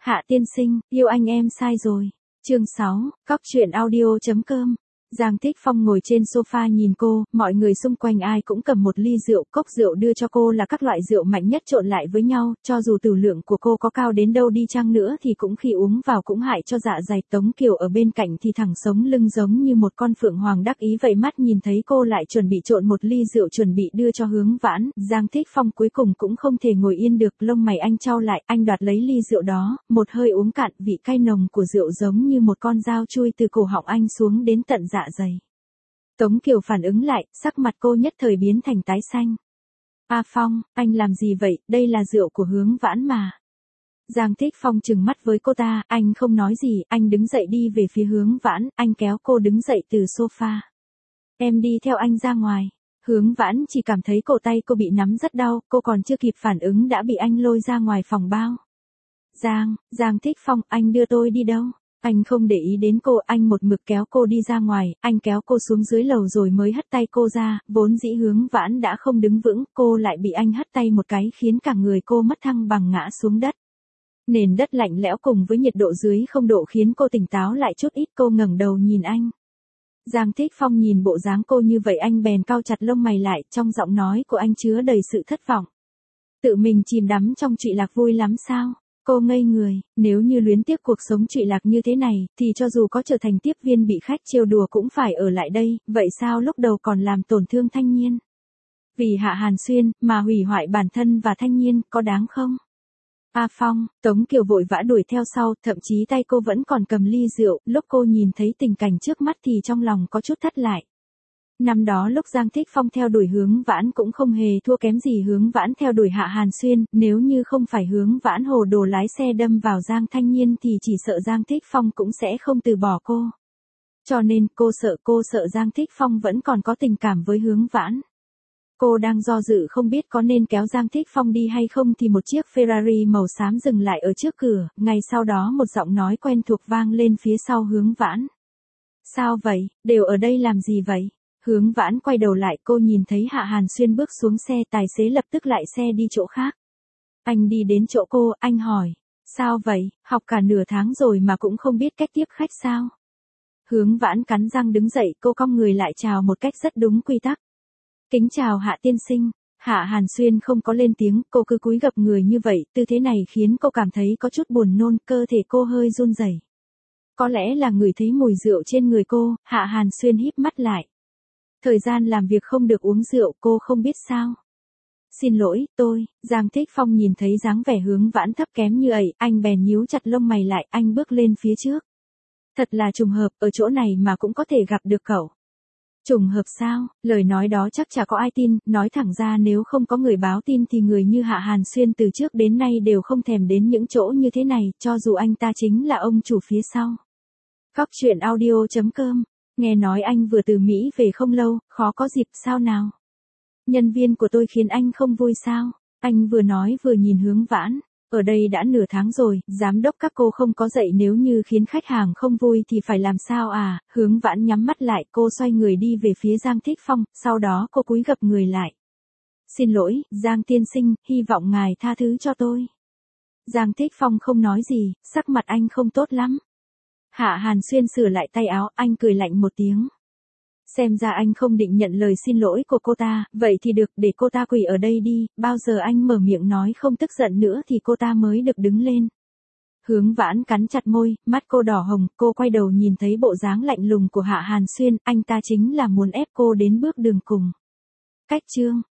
Hạ tiên sinh, yêu anh em sai rồi. Chương 6, Cóc truyện audio.com. Giang Thích Phong ngồi trên sofa nhìn cô, mọi người xung quanh ai cũng cầm một ly rượu, cốc rượu đưa cho cô là các loại rượu mạnh nhất trộn lại với nhau, cho dù tử lượng của cô có cao đến đâu đi chăng nữa thì cũng khi uống vào cũng hại cho dạ dày. Tống Kiều ở bên cạnh thì thẳng sống lưng giống như một con phượng hoàng đắc ý vậy, mắt nhìn thấy cô lại chuẩn bị trộn một ly rượu chuẩn bị đưa cho Hướng Vãn. Giang Thích Phong cuối cùng cũng không thể ngồi yên được, lông mày anh chau lại, anh đoạt lấy ly rượu đó, một hơi uống cạn, vị cay nồng của rượu giống như một con dao chui từ cổ họng anh xuống đến tận dạ dày. Tống Kiều phản ứng lại, sắc mặt cô nhất thời biến thành tái xanh. A Phong, anh làm gì vậy, đây là rượu của Hướng Vãn mà. Giang Thích Phong trừng mắt với cô ta, anh không nói gì, anh đứng dậy đi về phía Hướng Vãn, anh kéo cô đứng dậy từ sofa. Em đi theo anh ra ngoài. Hướng Vãn chỉ cảm thấy cổ tay cô bị nắm rất đau, cô còn chưa kịp phản ứng đã bị anh lôi ra ngoài phòng bao. Giang Thích Phong, anh đưa tôi đi đâu? Anh không để ý đến cô, anh một mực kéo cô đi ra ngoài, anh kéo cô xuống dưới lầu rồi mới hất tay cô ra, vốn dĩ Hướng Vãn đã không đứng vững, cô lại bị anh hất tay một cái khiến cả người cô mất thăng bằng ngã xuống đất. Nền đất lạnh lẽo cùng với nhiệt độ dưới 0 độ khiến cô tỉnh táo lại chút ít, cô ngẩng đầu nhìn anh. Giang Thích Phong nhìn bộ dáng cô như vậy anh bèn cau chặt lông mày lại, trong giọng nói của anh chứa đầy sự thất vọng. Tự mình chìm đắm trong trụy lạc vui lắm sao? Cô ngây người, nếu như luyến tiếc cuộc sống trụy lạc như thế này, thì cho dù có trở thành tiếp viên bị khách trêu đùa cũng phải ở lại đây, vậy sao lúc đầu còn làm tổn thương Thanh Nhiên? Vì Hạ Hàn Xuyên, mà hủy hoại bản thân và Thanh Nhiên, có đáng không? A Phong, Tống Kiều vội vã đuổi theo sau, thậm chí tay cô vẫn còn cầm ly rượu, lúc cô nhìn thấy tình cảnh trước mắt thì trong lòng có chút thất lại. Năm đó lúc Giang Thích Phong theo đuổi Hướng Vãn cũng không hề thua kém gì Hướng Vãn theo đuổi Hạ Hàn Xuyên, nếu như không phải Hướng Vãn hồ đồ lái xe đâm vào Giang Thanh Nhiên thì chỉ sợ Giang Thích Phong cũng sẽ không từ bỏ cô. Cho nên cô sợ Giang Thích Phong vẫn còn có tình cảm với Hướng Vãn. Cô đang do dự không biết có nên kéo Giang Thích Phong đi hay không thì một chiếc Ferrari màu xám dừng lại ở trước cửa, ngay sau đó một giọng nói quen thuộc vang lên phía sau Hướng Vãn. Sao vậy, đều ở đây làm gì vậy? Hướng Vãn quay đầu lại, cô nhìn thấy Hạ Hàn Xuyên bước xuống xe, tài xế lập tức lại xe đi chỗ khác. Anh đi đến chỗ cô, anh hỏi, sao vậy, học cả nửa tháng rồi mà cũng không biết cách tiếp khách sao? Hướng Vãn cắn răng đứng dậy, cô cong người lại chào một cách rất đúng quy tắc. Kính chào Hạ tiên sinh. Hạ Hàn Xuyên không có lên tiếng, cô cứ cúi gập người như vậy, tư thế này khiến cô cảm thấy có chút buồn nôn, cơ thể cô hơi run rẩy. Có lẽ là ngửi thấy mùi rượu trên người cô, Hạ Hàn Xuyên híp mắt lại. Thời gian làm việc không được uống rượu, cô không biết sao? Xin lỗi, Giang Thích Phong nhìn thấy dáng vẻ Hướng Vãn thấp kém như ấy, anh bèn nhíu chặt lông mày lại, anh bước lên phía trước. Thật là trùng hợp, ở chỗ này mà cũng có thể gặp được cậu. Trùng hợp sao, lời nói đó chắc chả có ai tin, nói thẳng ra nếu không có người báo tin thì người như Hạ Hàn Xuyên từ trước đến nay đều không thèm đến những chỗ như thế này, cho dù anh ta chính là ông chủ phía sau. Cóc truyện audio.com. Nghe nói anh vừa từ Mỹ về không lâu, khó có dịp sao nào? Nhân viên của tôi khiến anh không vui sao? Anh vừa nói vừa nhìn Hướng Vãn. Ở đây đã nửa tháng rồi, giám đốc các cô không có dậy, nếu như khiến khách hàng không vui thì phải làm sao à? Hướng Vãn nhắm mắt lại, cô xoay người đi về phía Giang Thích Phong, sau đó cô cúi gập người lại. Xin lỗi, Giang tiên sinh, hy vọng ngài tha thứ cho tôi. Giang Thích Phong không nói gì, sắc mặt anh không tốt lắm. Hạ Hàn Xuyên sửa lại tay áo, anh cười lạnh một tiếng. Xem ra anh không định nhận lời xin lỗi của cô ta, vậy thì được, để cô ta quỳ ở đây đi, bao giờ anh mở miệng nói không tức giận nữa thì cô ta mới được đứng lên. Hướng Vãn cắn chặt môi, mắt cô đỏ hồng, cô quay đầu nhìn thấy bộ dáng lạnh lùng của Hạ Hàn Xuyên, anh ta chính là muốn ép cô đến bước đường cùng. Cách chương